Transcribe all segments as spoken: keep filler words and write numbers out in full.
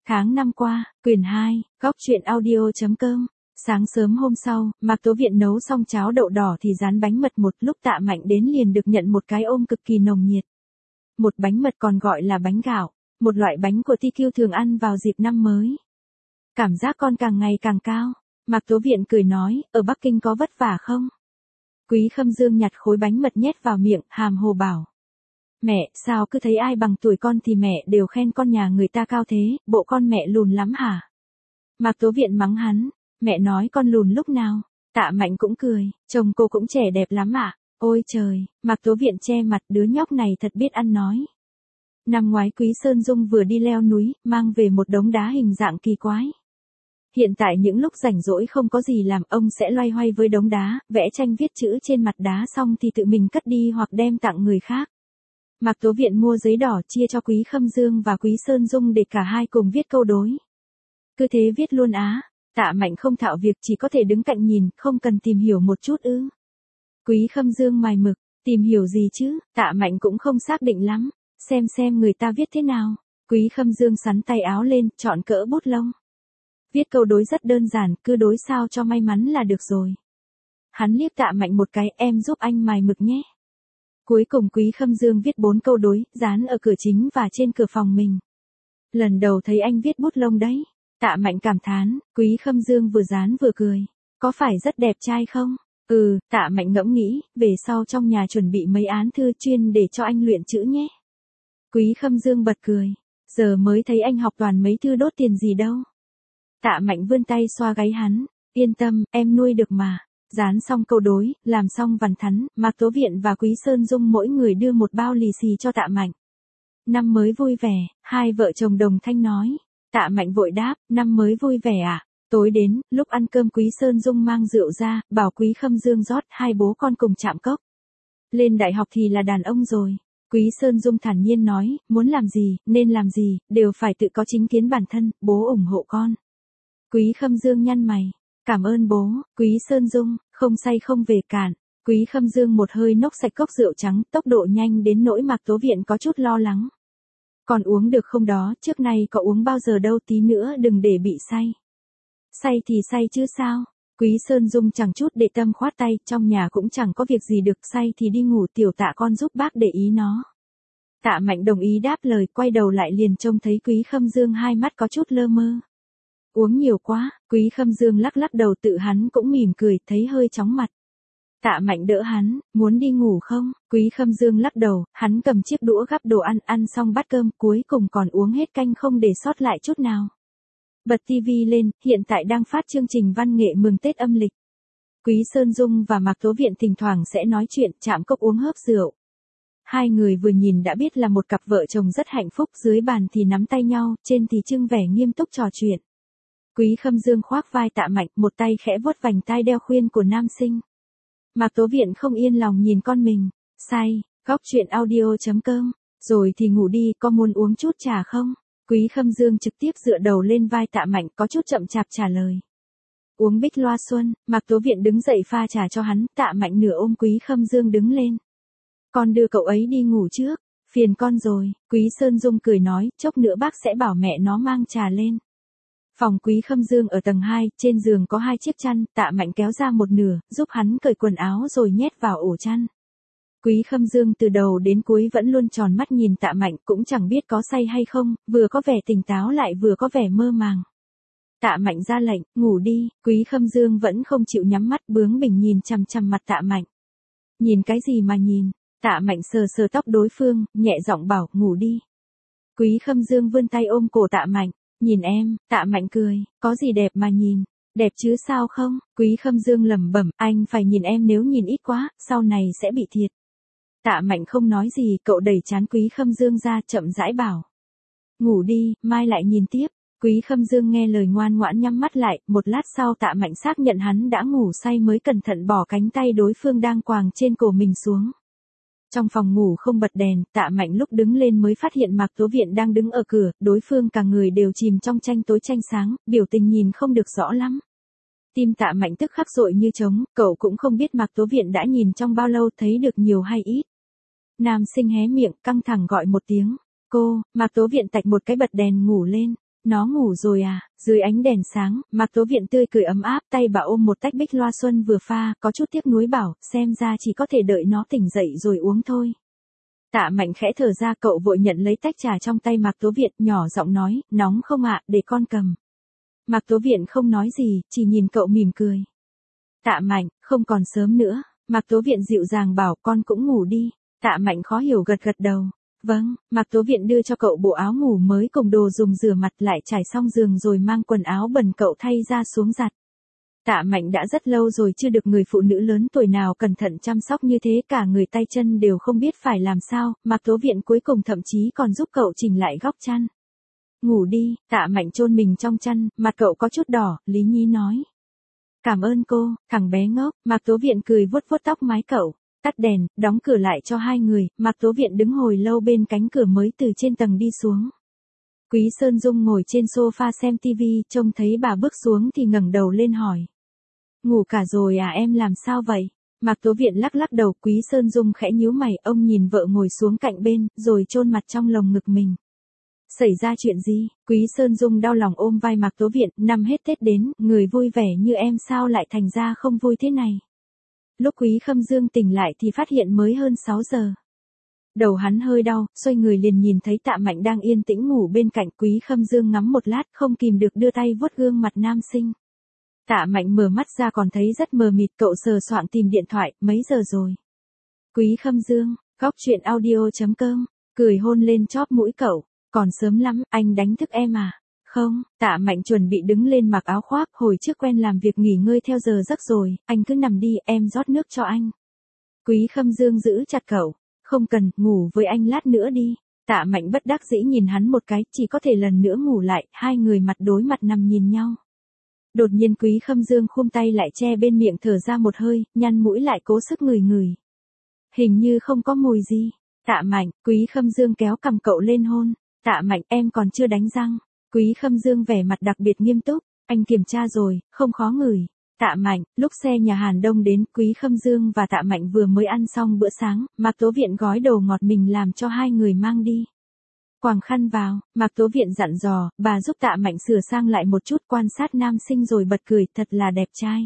Tháng năm qua, quyển hai, góc truyện audio.com. Sáng sớm hôm sau, Mạc Tố Viện nấu xong cháo đậu đỏ thì rán bánh mật một lúc Tạ Mạnh đến liền được nhận một cái ôm cực kỳ nồng nhiệt. Một bánh mật còn gọi là bánh gạo, một loại bánh của Ti Kiu thường ăn vào dịp năm mới. Cảm giác con càng ngày càng cao, Mạc Tố Viện cười nói, ở Bắc Kinh có vất vả không? Quý Khâm Dương nhặt khối bánh mật nhét vào miệng, hàm hồ bảo. Mẹ, sao cứ thấy ai bằng tuổi con thì mẹ đều khen con nhà người ta cao thế, bộ con mẹ lùn lắm hả? Mạc Tố Viện mắng hắn, mẹ nói con lùn lúc nào? Tạ Mạnh cũng cười, chồng cô cũng trẻ đẹp lắm ạ. À? Ôi trời, Mạc Tố Viện che mặt, đứa nhóc này thật biết ăn nói. Năm ngoái Quý Sơn Dung vừa đi leo núi, mang về một đống đá hình dạng kỳ quái. Hiện tại những lúc rảnh rỗi không có gì làm, ông sẽ loay hoay với đống đá, vẽ tranh viết chữ trên mặt đá xong thì tự mình cất đi hoặc đem tặng người khác. Mạc Tố Viện mua giấy đỏ chia cho Quý Khâm Dương và Quý Sơn Dung để cả hai cùng viết câu đối. Cứ thế viết luôn á. Tạ Mạnh không thạo việc, chỉ có thể đứng cạnh nhìn, không cần tìm hiểu một chút ư? Quý Khâm Dương mài mực, tìm hiểu gì chứ? Tạ Mạnh cũng không xác định lắm, xem xem người ta viết thế nào. Quý Khâm Dương sắn tay áo lên, chọn cỡ bút lông. Viết câu đối rất đơn giản, cứ đối sao cho may mắn là được rồi. Hắn liếc Tạ Mạnh một cái, em giúp anh mài mực nhé. Cuối cùng Quý Khâm Dương viết bốn câu đối, dán ở cửa chính và trên cửa phòng mình. Lần đầu thấy anh viết bút lông đấy. Tạ Mạnh cảm thán, Quý Khâm Dương vừa dán vừa cười. Có phải rất đẹp trai không? Ừ, Tạ Mạnh ngẫm nghĩ, về sau trong nhà chuẩn bị mấy án thư chuyên để cho anh luyện chữ nhé. Quý Khâm Dương bật cười. Giờ mới thấy anh học toàn mấy thư đốt tiền gì đâu. Tạ Mạnh vươn tay xoa gáy hắn. Yên tâm, em nuôi được mà. Dán xong câu đối, làm xong vằn thắn, Mạc Tố Viện và Quý Sơn Dung mỗi người đưa một bao lì xì cho Tạ Mạnh. Năm mới vui vẻ, hai vợ chồng đồng thanh nói. Tạ Mạnh vội đáp, năm mới vui vẻ à? Tối đến, lúc ăn cơm Quý Sơn Dung mang rượu ra, bảo Quý Khâm Dương rót, hai bố con cùng chạm cốc. Lên đại học thì là đàn ông rồi. Quý Sơn Dung thản nhiên nói, muốn làm gì, nên làm gì, đều phải tự có chính kiến bản thân, bố ủng hộ con. Quý Khâm Dương nhăn mày. Cảm ơn bố. Quý Sơn Dung, không say không về cản. Quý Khâm Dương một hơi nốc sạch cốc rượu trắng, tốc độ nhanh đến nỗi Mạc Tố Viện có chút lo lắng. Còn uống được không đó, trước nay có uống bao giờ đâu, tí nữa đừng để bị say. Say thì say chứ sao? Quý Sơn Dung chẳng chút để tâm khoát tay, trong nhà cũng chẳng có việc gì được, say thì đi ngủ, tiểu Tạ con giúp bác để ý nó. Tạ Mạnh đồng ý đáp lời, quay đầu lại liền trông thấy Quý Khâm Dương hai mắt có chút lơ mơ. Uống nhiều quá, Quý Khâm Dương lắc lắc đầu, tự hắn cũng mỉm cười, thấy hơi chóng mặt. Tạ Mạnh đỡ hắn, muốn đi ngủ không? Quý Khâm Dương lắc đầu, hắn cầm chiếc đũa gắp đồ ăn, ăn xong bát cơm, cuối cùng còn uống hết canh không để sót lại chút nào. Bật tivi lên, hiện tại đang phát chương trình văn nghệ mừng Tết âm lịch. Quý Sơn Dung và Mạc Tố Viện thỉnh thoảng sẽ nói chuyện, chạm cốc uống hớp rượu. Hai người vừa nhìn đã biết là một cặp vợ chồng rất hạnh phúc, dưới bàn thì nắm tay nhau, trên thì trưng vẻ nghiêm túc trò chuyện. Quý Khâm Dương khoác vai Tạ Mạnh, một tay khẽ vuốt vành tai đeo khuyên của nam sinh. Mạc Tố Viện không yên lòng nhìn con mình. Say, góc truyện audio.com. Rồi thì ngủ đi, có muốn uống chút trà không? Quý Khâm Dương trực tiếp dựa đầu lên vai Tạ Mạnh, có chút chậm chạp trả lời. Uống bích loa xuân. Mạc Tố Viện đứng dậy pha trà cho hắn, Tạ Mạnh nửa ôm Quý Khâm Dương đứng lên. Con đưa cậu ấy đi ngủ trước, phiền con rồi. Quý Sơn Dung cười nói, chốc nữa bác sẽ bảo mẹ nó mang trà lên. Phòng Quý Khâm Dương ở tầng hai, trên giường có hai chiếc chăn, Tạ Mạnh kéo ra một nửa, giúp hắn cởi quần áo rồi nhét vào ổ chăn. Quý Khâm Dương từ đầu đến cuối vẫn luôn tròn mắt nhìn Tạ Mạnh, cũng chẳng biết có say hay không, vừa có vẻ tỉnh táo lại vừa có vẻ mơ màng. Tạ Mạnh ra lệnh, ngủ đi. Quý Khâm Dương vẫn không chịu nhắm mắt, bướng bỉnh nhìn chằm chằm mặt Tạ Mạnh. Nhìn cái gì mà nhìn? Tạ Mạnh sờ sờ tóc đối phương, nhẹ giọng bảo, ngủ đi. Quý Khâm Dương vươn tay ôm cổ Tạ Mạnh. Nhìn em. Tạ Mạnh cười, có gì đẹp mà nhìn, đẹp chứ sao không? Quý Khâm Dương lẩm bẩm, anh phải nhìn em, nếu nhìn ít quá, sau này sẽ bị thiệt. Tạ Mạnh không nói gì, cậu đẩy trán Quý Khâm Dương ra, chậm rãi bảo. Ngủ đi, mai lại nhìn tiếp. Quý Khâm Dương nghe lời ngoan ngoãn nhắm mắt lại, một lát sau Tạ Mạnh xác nhận hắn đã ngủ say mới cẩn thận bỏ cánh tay đối phương đang quàng trên cổ mình xuống. Trong phòng ngủ không bật đèn, Tạ Mạnh lúc đứng lên mới phát hiện Mạc Tố Viện đang đứng ở cửa, đối phương cả người đều chìm trong tranh tối tranh sáng, biểu tình nhìn không được rõ lắm. Tim Tạ Mạnh tức khắc dội như trống, cậu cũng không biết Mạc Tố Viện đã nhìn trong bao lâu, thấy được nhiều hay ít. Nam sinh hé miệng, căng thẳng gọi một tiếng, cô. Mạc Tố Viện tạch một cái bật đèn ngủ lên. Nó ngủ rồi à? Dưới ánh đèn sáng, Mạc Tố Viện tươi cười ấm áp, tay bà ôm một tách bích loa xuân vừa pha, có chút tiếc nuối bảo, xem ra chỉ có thể đợi nó tỉnh dậy rồi uống thôi. Tạ Mạnh khẽ thở ra, cậu vội nhận lấy tách trà trong tay Mạc Tố Viện, nhỏ giọng nói, nóng không ạ, để con cầm. Mạc Tố Viện không nói gì, chỉ nhìn cậu mỉm cười. Tạ Mạnh, không còn sớm nữa. Mạc Tố Viện dịu dàng bảo, con cũng ngủ đi. Tạ Mạnh khó hiểu gật gật đầu. Vâng, Mạc Tố Viện đưa cho cậu bộ áo ngủ mới cùng đồ dùng rửa mặt, lại trải xong giường rồi mang quần áo bẩn cậu thay ra xuống giặt. Tạ Mạnh đã rất lâu rồi chưa được người phụ nữ lớn tuổi nào cẩn thận chăm sóc như thế, cả người tay chân đều không biết phải làm sao, Mạc Tố Viện cuối cùng thậm chí còn giúp cậu chỉnh lại góc chăn. Ngủ đi. Tạ Mạnh chôn mình trong chăn, mặt cậu có chút đỏ, lý nhí nói. Cảm ơn cô, thằng bé ngốc. Mạc Tố Viện cười vuốt vuốt tóc mái cậu. Tắt đèn, đóng cửa lại cho hai người, Mạc Tố Viện đứng hồi lâu bên cánh cửa mới từ trên tầng đi xuống. Quý Sơn Dung ngồi trên sofa xem tivi, trông thấy bà bước xuống thì ngẩng đầu lên hỏi. Ngủ cả rồi à, em làm sao vậy? Mạc Tố Viện lắc lắc đầu. Quý Sơn Dung khẽ nhíu mày, ông nhìn vợ ngồi xuống cạnh bên, rồi chôn mặt trong lồng ngực mình. Xảy ra chuyện gì? Quý Sơn Dung đau lòng ôm vai Mạc Tố Viện, năm hết Tết đến, người vui vẻ như em sao lại thành ra không vui thế này? Lúc Quý Khâm Dương tỉnh lại thì phát hiện mới hơn sáu giờ. Đầu hắn hơi đau, xoay người liền nhìn thấy Tạ Mạnh đang yên tĩnh ngủ bên cạnh. Quý Khâm Dương ngắm một lát, không kìm được đưa tay vuốt gương mặt nam sinh. Tạ Mạnh mở mắt ra còn thấy rất mờ mịt, cậu sờ soạng tìm điện thoại, mấy giờ rồi? Quý Khâm Dương, góc truyện audio chấm com, cười hôn lên chóp mũi cậu. Còn sớm lắm, anh đánh thức em à? Không. Tạ Mạnh chuẩn bị đứng lên mặc áo khoác, hồi trước quen làm việc nghỉ ngơi theo giờ giấc rồi, anh cứ nằm đi, em rót nước cho anh. Quý Khâm Dương giữ chặt cậu. Không cần, ngủ với anh lát nữa đi. Tạ Mạnh bất đắc dĩ nhìn hắn một cái, chỉ có thể lần nữa ngủ lại, hai người mặt đối mặt nằm nhìn nhau. Đột nhiên Quý Khâm Dương khum tay lại che bên miệng, thở ra một hơi, nhăn mũi lại cố sức ngửi ngửi. Hình như không có mùi gì. Tạ Mạnh. Quý Khâm Dương kéo cằm cậu lên hôn. Tạ Mạnh, em còn chưa đánh răng. Quý Khâm Dương vẻ mặt đặc biệt nghiêm túc. Anh kiểm tra rồi, không khó ngửi. Tạ Mạnh. Lúc xe nhà Hàn Đông đến, Quý Khâm Dương và Tạ Mạnh vừa mới ăn xong bữa sáng, Mạc Tố Viện gói đồ ngọt mình làm cho hai người mang đi. Quàng khăn vào, Mạc Tố Viện dặn dò, bà giúp Tạ Mạnh sửa sang lại một chút, quan sát nam sinh rồi bật cười, thật là đẹp trai.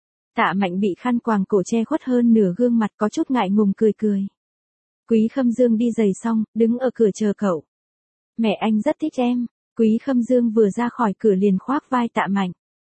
Tạ Mạnh bị khăn quàng cổ che khuất hơn nửa gương mặt, có chút ngại ngùng cười cười. Quý Khâm Dương đi giày xong, đứng ở cửa chờ cậu. Mẹ anh rất thích em. Quý Khâm Dương vừa ra khỏi cửa liền khoác vai Tạ Mạnh.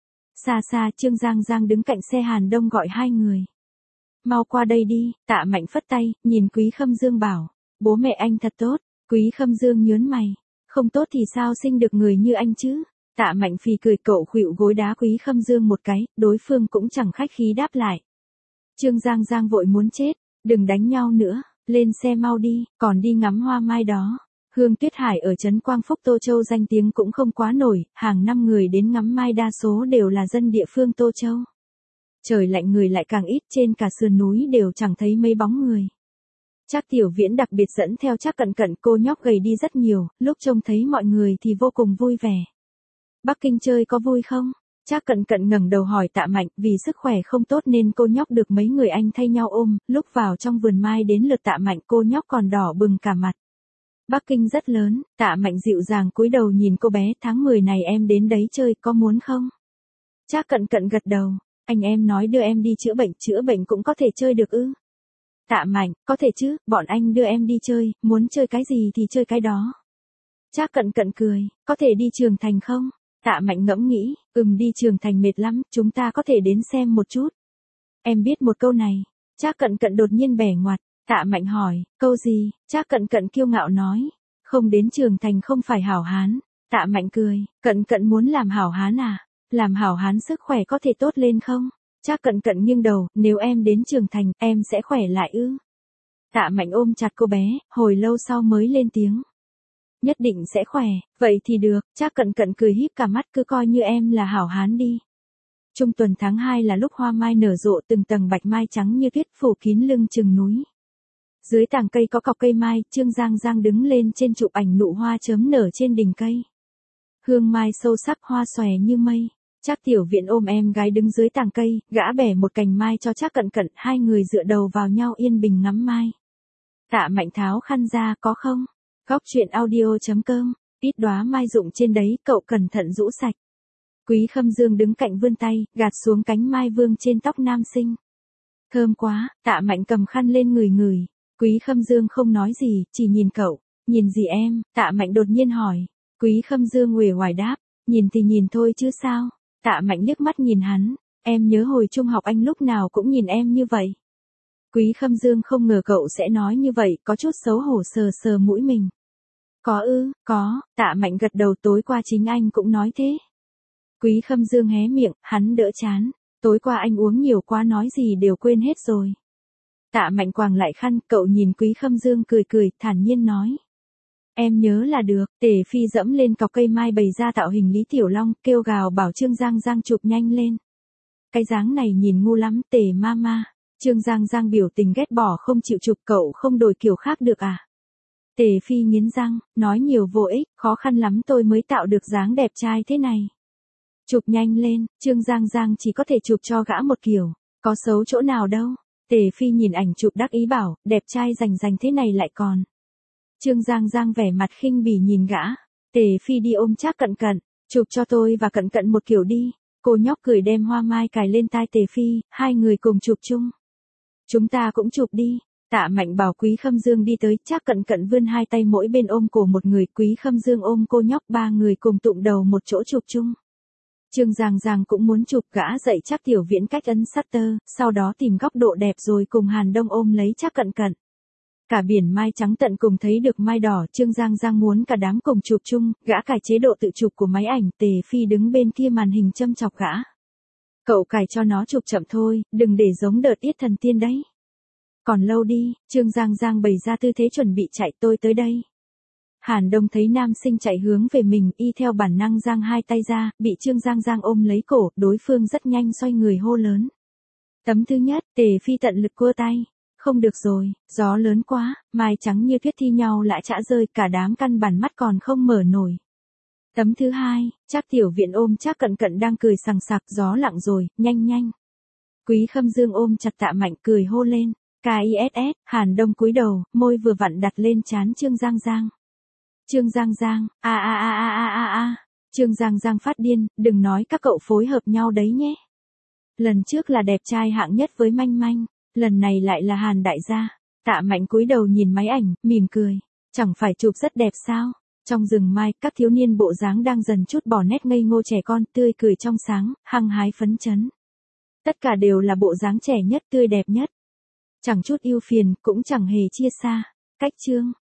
Xa xa Trương Giang Giang đứng cạnh xe Hàn Đông gọi hai người. Mau qua đây đi. Tạ Mạnh phất tay, nhìn Quý Khâm Dương bảo. Bố mẹ anh thật tốt. Quý Khâm Dương nhớn mày. Không tốt thì sao sinh được người như anh chứ? Tạ Mạnh phì cười, cậu khuỵu gối đá Quý Khâm Dương một cái, đối phương cũng chẳng khách khí đáp lại. Trương Giang Giang vội muốn chết. Đừng đánh nhau nữa, lên xe mau đi, còn đi ngắm hoa mai đó. Hương Tuyết Hải ở trấn Quang Phúc Tô Châu danh tiếng cũng không quá nổi, hàng năm người đến ngắm mai đa số đều là dân địa phương Tô Châu. Trời lạnh người lại càng ít, trên cả sườn núi đều chẳng thấy mấy bóng người. Trác Tiểu Viễn đặc biệt dẫn theo Trác Cận Cận, cô nhóc gầy đi rất nhiều, lúc trông thấy mọi người thì vô cùng vui vẻ. Bắc Kinh chơi có vui không? Trác Cận Cận ngẩng đầu hỏi Tạ Mạnh, vì sức khỏe không tốt nên cô nhóc được mấy người anh thay nhau ôm, lúc vào trong vườn mai đến lượt Tạ Mạnh cô nhóc còn đỏ bừng cả mặt. Bắc Kinh rất lớn. Tạ Mạnh dịu dàng cúi đầu nhìn cô bé, tháng mười này em đến đấy chơi, có muốn không? Trác Cận Cận gật đầu. Anh em nói đưa em đi chữa bệnh, chữa bệnh cũng có thể chơi được ư? Tạ Mạnh, có thể chứ, bọn anh đưa em đi chơi, muốn chơi cái gì thì chơi cái đó. Trác Cận Cận cười, có thể đi Trường Thành không? Tạ Mạnh ngẫm nghĩ, ừm đi Trường Thành mệt lắm, chúng ta có thể đến xem một chút. Em biết một câu này. Trác Cận Cận đột nhiên bẻ ngoặt. Tạ Mạnh hỏi, câu gì? Trác Cận Cận kiêu ngạo nói, không đến Trường Thành không phải hảo hán. Tạ Mạnh cười, Cận Cận muốn làm hảo hán à? Làm hảo hán sức khỏe có thể tốt lên không? Trác Cận Cận nghiêng đầu, nếu em đến Trường Thành, em sẽ khỏe lại ư? Tạ Mạnh ôm chặt cô bé, hồi lâu sau mới lên tiếng. Nhất định sẽ khỏe, vậy thì được. Trác Cận Cận cười híp cả mắt, cứ coi như em là hảo hán đi. Trung tuần tháng hai là lúc hoa mai nở rộ, từng tầng bạch mai trắng như tuyết phủ kín lưng chừng núi. Dưới tàng cây có cọc cây mai, Trương Giang Giang đứng lên trên chụp ảnh nụ hoa chớm nở trên đỉnh cây. Hương mai sâu sắc, hoa xòe như mây. Trác Tiểu Viễn ôm em gái đứng dưới tàng cây, gã bẻ một cành mai cho Trác Cận Cận, hai người dựa đầu vào nhau yên bình ngắm mai. Tạ Mạnh tháo khăn ra, có không? Góc truyện audio chấm com Ít đóa mai rụng trên đấy, cậu cẩn thận rũ sạch. Quý Khâm Dương đứng cạnh vươn tay, gạt xuống cánh mai vương trên tóc nam sinh. Thơm quá, Tạ Mạnh cầm khăn lên người người. Quý Khâm Dương không nói gì, chỉ nhìn cậu. Nhìn gì em? Tạ Mạnh đột nhiên hỏi. Quý Khâm Dương uể oải đáp. Nhìn thì nhìn thôi chứ sao? Tạ Mạnh liếc mắt nhìn hắn. Em nhớ hồi trung học anh lúc nào cũng nhìn em như vậy. Quý Khâm Dương không ngờ cậu sẽ nói như vậy, có chút xấu hổ sờ sờ mũi mình. Có ư, có, Tạ Mạnh gật đầu, tối qua chính anh cũng nói thế. Quý Khâm Dương hé miệng, hắn đỡ chán. Tối qua anh uống nhiều quá, nói gì đều quên hết rồi. Tạ Mạnh quàng lại khăn, cậu nhìn Quý Khâm Dương cười cười, thản nhiên nói. Em nhớ là được. Tề Phi dẫm lên cọc cây mai bày ra tạo hình Lý Tiểu Long, kêu gào bảo Trương Giang Giang chụp nhanh lên. Cái dáng này nhìn ngu lắm Tề mama. Trương Giang Giang biểu tình ghét bỏ không chịu chụp, cậu không đổi kiểu khác được à? Tề Phi nghiến răng, nói nhiều vô ích, khó khăn lắm tôi mới tạo được dáng đẹp trai thế này. Chụp nhanh lên, Trương Giang Giang chỉ có thể chụp cho gã một kiểu, có xấu chỗ nào đâu. Tề Phi nhìn ảnh chụp đắc ý bảo, đẹp trai rành rành thế này lại còn. Trương Giang Giang vẻ mặt khinh bỉ nhìn gã. Tề Phi đi ôm Trác Cận Cận, chụp cho tôi và Cận Cận một kiểu đi. Cô nhóc cười đem hoa mai cài lên tai Tề Phi, hai người cùng chụp chung. Chúng ta cũng chụp đi. Tạ Mạnh bảo Quý Khâm Dương đi tới, Trác Cận Cận vươn hai tay mỗi bên ôm cổ một người, Quý Khâm Dương ôm cô nhóc, ba người cùng tụm đầu một chỗ chụp chung. Trương Giang Giang cũng muốn chụp, gã dạy Trác Tiểu Viễn cách ấn shutter, sau đó tìm góc độ đẹp rồi cùng Hàn Đông ôm lấy Trác Cận Cận. Cả biển mai trắng tận cùng thấy được mai đỏ, Trương Giang Giang muốn cả đám cùng chụp chung, gã cài chế độ tự chụp của máy ảnh, Tề Phi đứng bên kia màn hình châm chọc gã. Cậu cài cho nó chụp chậm thôi, đừng để giống đợt Yết Thần Tiên đấy. Còn lâu đi, Trương Giang Giang bày ra tư thế chuẩn bị chạy, tôi tới đây. Hàn Đông thấy nam sinh chạy hướng về mình, y theo bản năng giang hai tay ra, bị Trương Giang Giang ôm lấy cổ, đối phương rất nhanh xoay người hô lớn. Tấm thứ nhất, Tề Phi tận lực cua tay. Không được rồi, gió lớn quá, mai trắng như tuyết thi nhau lại chã rơi, cả đám căn bản mắt còn không mở nổi. Tấm thứ hai, Trác Tiểu Viễn ôm Trác Cận Cận đang cười sằng sặc, gió lặng rồi, nhanh nhanh. Quý Khâm Dương ôm chặt Tạ Mạnh cười hô lên. K I S S, Hàn Đông cúi đầu, môi vừa vặn đặt lên trán Trương Giang Giang. Trương Giang Giang, a a a a a a a. Trương Giang Giang phát điên, đừng nói các cậu phối hợp nhau đấy nhé. Lần trước là đẹp trai hạng nhất với Manh Manh, lần này lại là Hàn đại gia. Tạ Mạnh cúi đầu nhìn máy ảnh, mỉm cười. Chẳng phải chụp rất đẹp sao? Trong rừng mai, các thiếu niên bộ dáng đang dần chút bỏ nét ngây ngô trẻ con, tươi cười trong sáng, hăng hái phấn chấn. Tất cả đều là bộ dáng trẻ nhất, tươi đẹp nhất. Chẳng chút ưu phiền, cũng chẳng hề chia xa. Cách chương